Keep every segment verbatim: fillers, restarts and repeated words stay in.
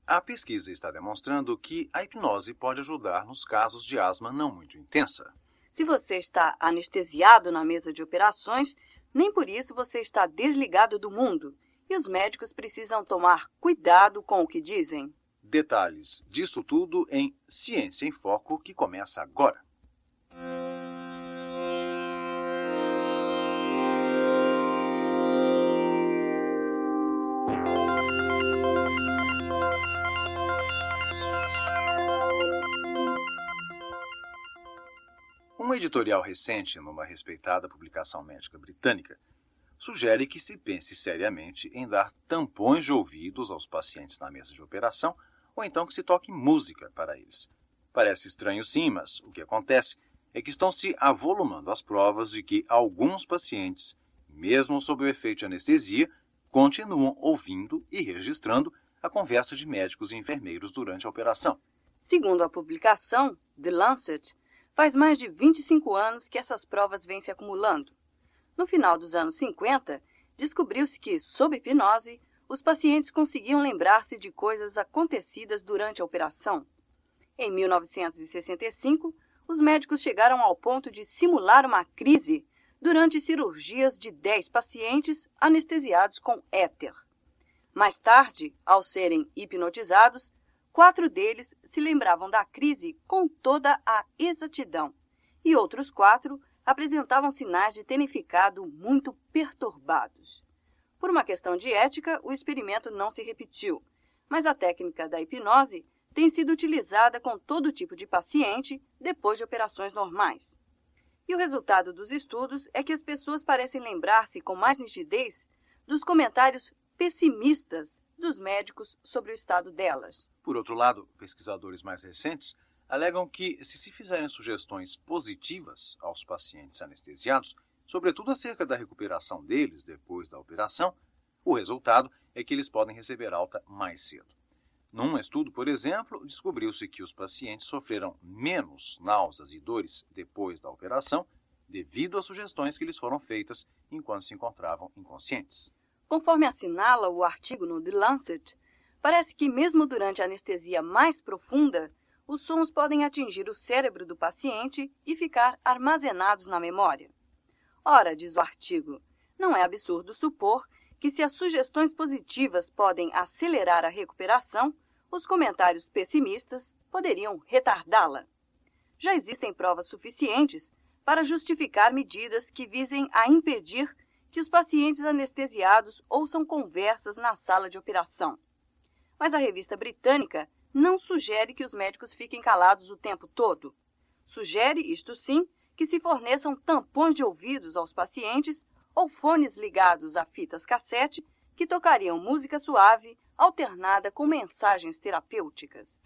A pesquisa está demonstrando que a hipnose pode ajudar nos casos de asma não muito intensa. Se você está anestesiado na mesa de operações, nem por isso você está desligado do mundo, e os médicos precisam tomar cuidado com o que dizem. Detalhes disso tudo em Ciência em Foco, que começa agora. Um editorial recente numa respeitada publicação médica britânica sugere que se pense seriamente em dar tampões de ouvidos aos pacientes na mesa de operação ou então que se toque música para eles. Parece estranho sim, mas o que acontece é que estão se avolumando as provas de que alguns pacientes, mesmo sob o efeito de anestesia, continuam ouvindo e registrando a conversa de médicos e enfermeiros durante a operação. Segundo a publicação The Lancet, faz mais de vinte e cinco anos que essas provas vêm se acumulando. No final dos anos cinquenta, descobriu-se que, sob hipnose, os pacientes conseguiam lembrar-se de coisas acontecidas durante a operação. Em mil novecentos e sessenta e cinco, os médicos chegaram ao ponto de simular uma crise durante cirurgias de dez pacientes anestesiados com éter. Mais tarde, ao serem hipnotizados, quatro deles se lembravam da crise com toda a exatidão, e outros quatro apresentavam sinais de terem ficado muito perturbados. Por uma questão de ética, o experimento não se repetiu, mas a técnica da hipnose tem sido utilizada com todo tipo de paciente depois de operações normais. E o resultado dos estudos é que as pessoas parecem lembrar-se com mais nitidez dos comentários pessimistas dos médicos sobre o estado delas. Por outro lado, pesquisadores mais recentes alegam que, se se fizerem sugestões positivas aos pacientes anestesiados, sobretudo acerca da recuperação deles depois da operação, o resultado é que eles podem receber alta mais cedo. Num estudo, por exemplo, descobriu-se que os pacientes sofreram menos náuseas e dores depois da operação devido às sugestões que lhes foram feitas enquanto se encontravam inconscientes. Conforme assinala o artigo no The Lancet, parece que mesmo durante a anestesia mais profunda, os sons podem atingir o cérebro do paciente e ficar armazenados na memória. Ora, diz o artigo, não é absurdo supor que se as sugestões positivas podem acelerar a recuperação, os comentários pessimistas poderiam retardá-la. Já existem provas suficientes para justificar medidas que visem a impedir que os pacientes anestesiados ouçam conversas na sala de operação. Mas a revista britânica não sugere que os médicos fiquem calados o tempo todo. Sugere, isto sim, que se forneçam tampões de ouvidos aos pacientes ou fones ligados a fitas cassete que tocariam música suave alternada com mensagens terapêuticas.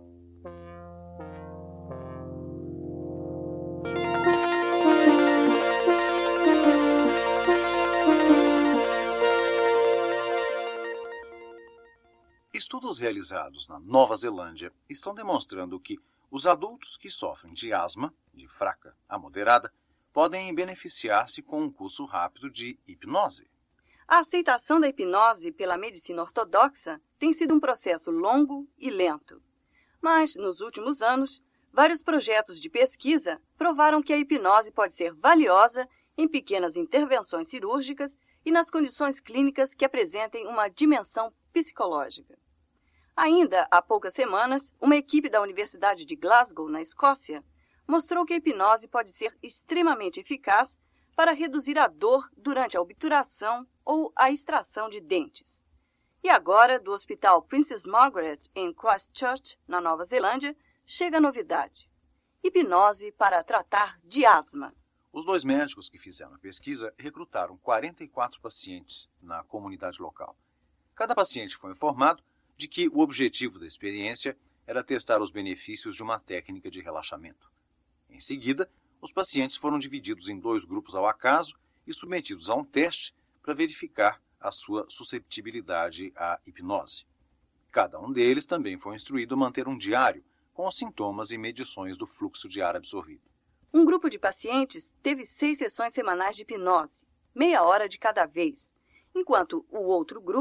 Estudos realizados na Nova Zelândia estão demonstrando que os adultos que sofrem de asma, de fraca a moderada, podem beneficiar-se com um curso rápido de hipnose. A aceitação da hipnose pela medicina ortodoxa tem sido um processo longo e lento. Mas, nos últimos anos, vários projetos de pesquisa provaram que a hipnose pode ser valiosa em pequenas intervenções cirúrgicas e nas condições clínicas que apresentem uma dimensão psicológica. Ainda há poucas semanas, uma equipe da Universidade de Glasgow, na Escócia, mostrou que a hipnose pode ser extremamente eficaz para reduzir a dor durante a obturação ou a extração de dentes. E agora, do Hospital Princess Margaret, em Christchurch, na Nova Zelândia, chega a novidade: hipnose para tratar de asma. Os dois médicos que fizeram a pesquisa recrutaram quarenta e quatro pacientes na comunidade local. Cada paciente foi informado de que o objetivo da experiência era testar os benefícios de uma técnica de relaxamento. Em seguida, os pacientes foram divididos em dois grupos ao acaso e submetidos a um teste para verificar a sua susceptibilidade à hipnose. Cada um deles também foi instruído a manter um diário com os sintomas e medições do fluxo de ar absorvido. Um grupo de pacientes teve seis sessões semanais de hipnose, meia hora de cada vez, enquanto o outro grupo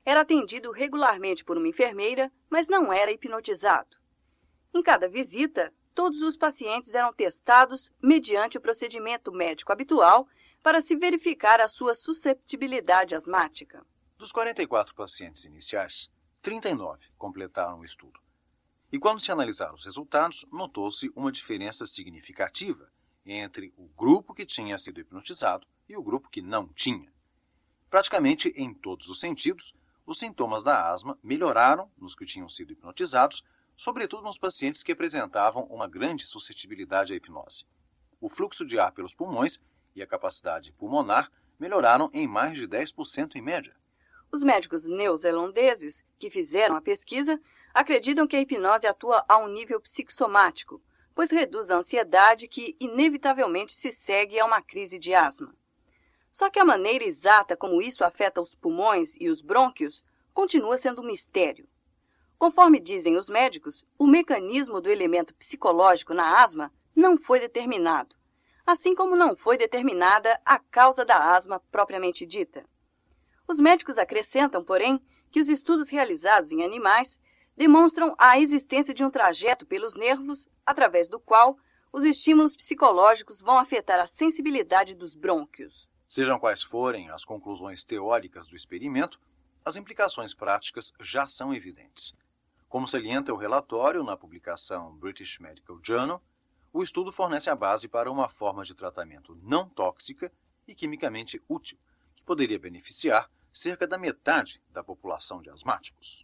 era atendido regularmente por uma enfermeira, mas não era hipnotizado. Em cada visita, todos os pacientes eram testados mediante o procedimento médico habitual para se verificar a sua susceptibilidade asmática. Dos quarenta e quatro pacientes iniciais, trinta e nove completaram o estudo. E quando se analisaram os resultados, notou-se uma diferença significativa entre o grupo que tinha sido hipnotizado e o grupo que não tinha. Praticamente em todos os sentidos, os sintomas da asma melhoraram nos que tinham sido hipnotizados, sobretudo nos pacientes que apresentavam uma grande suscetibilidade à hipnose. O fluxo de ar pelos pulmões e a capacidade pulmonar melhoraram em mais de dez por cento em média. Os médicos neozelandeses que fizeram a pesquisa acreditam que a hipnose atua a um nível psicossomático, pois reduz a ansiedade que inevitavelmente se segue a uma crise de asma. Só que a maneira exata como isso afeta os pulmões e os brônquios continua sendo um mistério. Conforme dizem os médicos, o mecanismo do elemento psicológico na asma não foi determinado, assim como não foi determinada a causa da asma propriamente dita. Os médicos acrescentam, porém, que os estudos realizados em animais demonstram a existência de um trajeto pelos nervos, através do qual os estímulos psicológicos vão afetar a sensibilidade dos brônquios. Sejam quais forem as conclusões teóricas do experimento, as implicações práticas já são evidentes. Como salienta o relatório na publicação British Medical Journal, o estudo fornece a base para uma forma de tratamento não tóxica e quimicamente útil, que poderia beneficiar cerca da metade da população de asmáticos.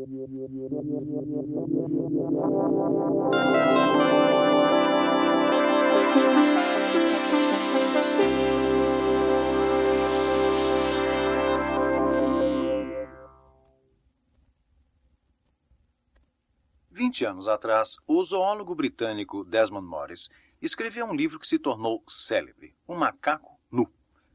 Vinte anos atrás, o zoólogo britânico Desmond Morris escreveu um livro que se tornou célebre, O Macaco Nu.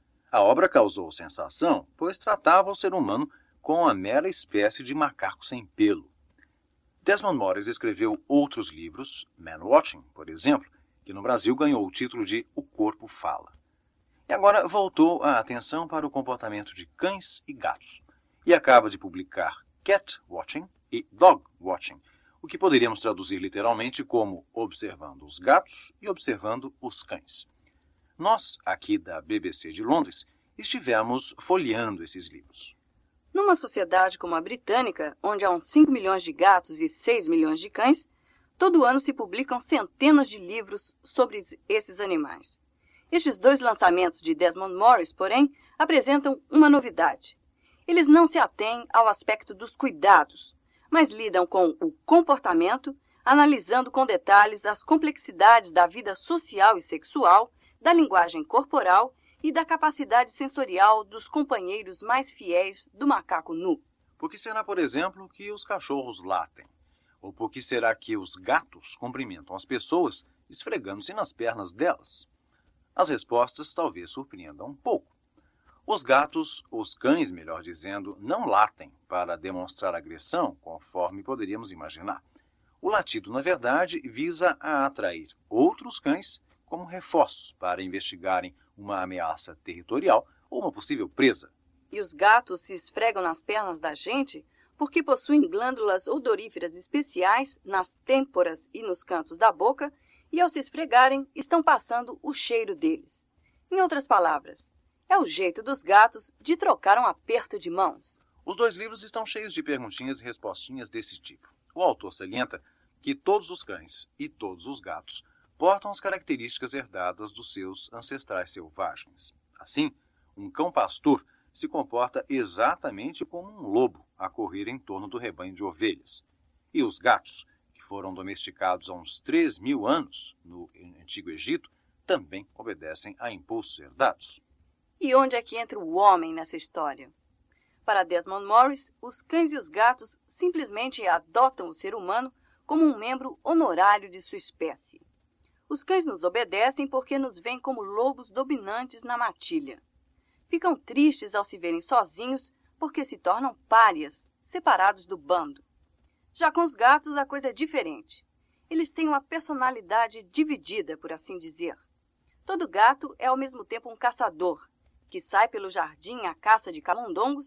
A obra causou sensação, pois tratava o ser humano com a mera espécie de macaco sem pelo. Desmond Morris escreveu outros livros, Man Watching, por exemplo, que no Brasil ganhou o título de O Corpo Fala. E agora voltou a atenção para o comportamento de cães e gatos, e acaba de publicar Cat Watching e Dog Watching, o que poderíamos traduzir literalmente como observando os gatos e observando os cães. Nós, aqui da B B C de Londres, estivemos folheando esses livros. Numa sociedade como a britânica, onde há uns cinco milhões de gatos e seis milhões de cães, todo ano se publicam centenas de livros sobre esses animais. Estes dois lançamentos de Desmond Morris, porém, apresentam uma novidade. Eles não se atêm ao aspecto dos cuidados, mas lidam com o comportamento, analisando com detalhes as complexidades da vida social e sexual, da linguagem corporal e da capacidade sensorial dos companheiros mais fiéis do macaco nu. Por que será, por exemplo, que os cachorros latem? Ou por que será que os gatos cumprimentam as pessoas esfregando-se nas pernas delas? As respostas talvez surpreendam um pouco. Os gatos, os cães, melhor dizendo, não latem para demonstrar agressão, conforme poderíamos imaginar. O latido, na verdade, visa a atrair outros cães como reforços para investigarem uma ameaça territorial ou uma possível presa. E os gatos se esfregam nas pernas da gente porque possuem glândulas odoríferas especiais nas têmporas e nos cantos da boca e, ao se esfregarem, estão passando o cheiro deles. Em outras palavras, é o jeito dos gatos de trocar um aperto de mãos. Os dois livros estão cheios de perguntinhas e respostinhas desse tipo. O autor salienta que todos os cães e todos os gatos portam as características herdadas dos seus ancestrais selvagens. Assim, um cão pastor se comporta exatamente como um lobo a correr em torno do rebanho de ovelhas. E os gatos, que foram domesticados há uns três mil anos no Antigo Egito, também obedecem a impulsos herdados. E onde é que entra o homem nessa história? Para Desmond Morris, os cães e os gatos simplesmente adotam o ser humano como um membro honorário de sua espécie. Os cães nos obedecem porque nos veem como lobos dominantes na matilha. Ficam tristes ao se verem sozinhos porque se tornam párias, separados do bando. Já com os gatos a coisa é diferente. Eles têm uma personalidade dividida, por assim dizer. Todo gato é ao mesmo tempo um caçador, que sai pelo jardim à caça de camundongos,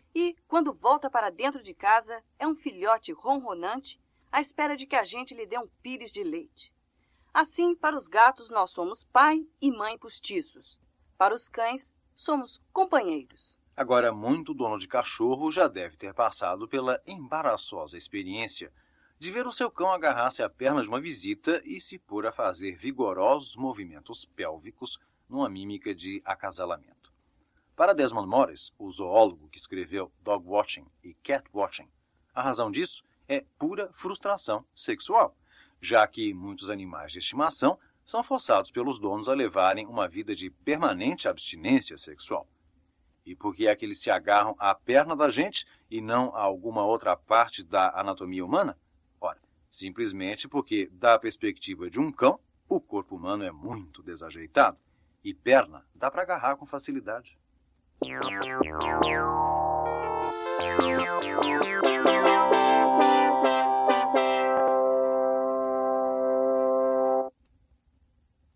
E, quando volta para dentro de casa, é um filhote ronronante à espera de que a gente lhe dê um pires de leite. Assim, para os gatos, nós somos pai e mãe postiços. Para os cães, somos companheiros. Agora, muito dono de cachorro já deve ter passado pela embaraçosa experiência de ver o seu cão agarrar-se à perna de uma visita e se pôr a fazer vigorosos movimentos pélvicos numa mímica de acasalamento. Para Desmond Morris, o zoólogo que escreveu Dog Watching e Cat Watching, a razão disso é pura frustração sexual, já que muitos animais de estimação são forçados pelos donos a levarem uma vida de permanente abstinência sexual. E por que é que eles se agarram à perna da gente e não a alguma outra parte da anatomia humana? Ora, simplesmente porque, da perspectiva de um cão, o corpo humano é muito desajeitado e perna dá para agarrar com facilidade.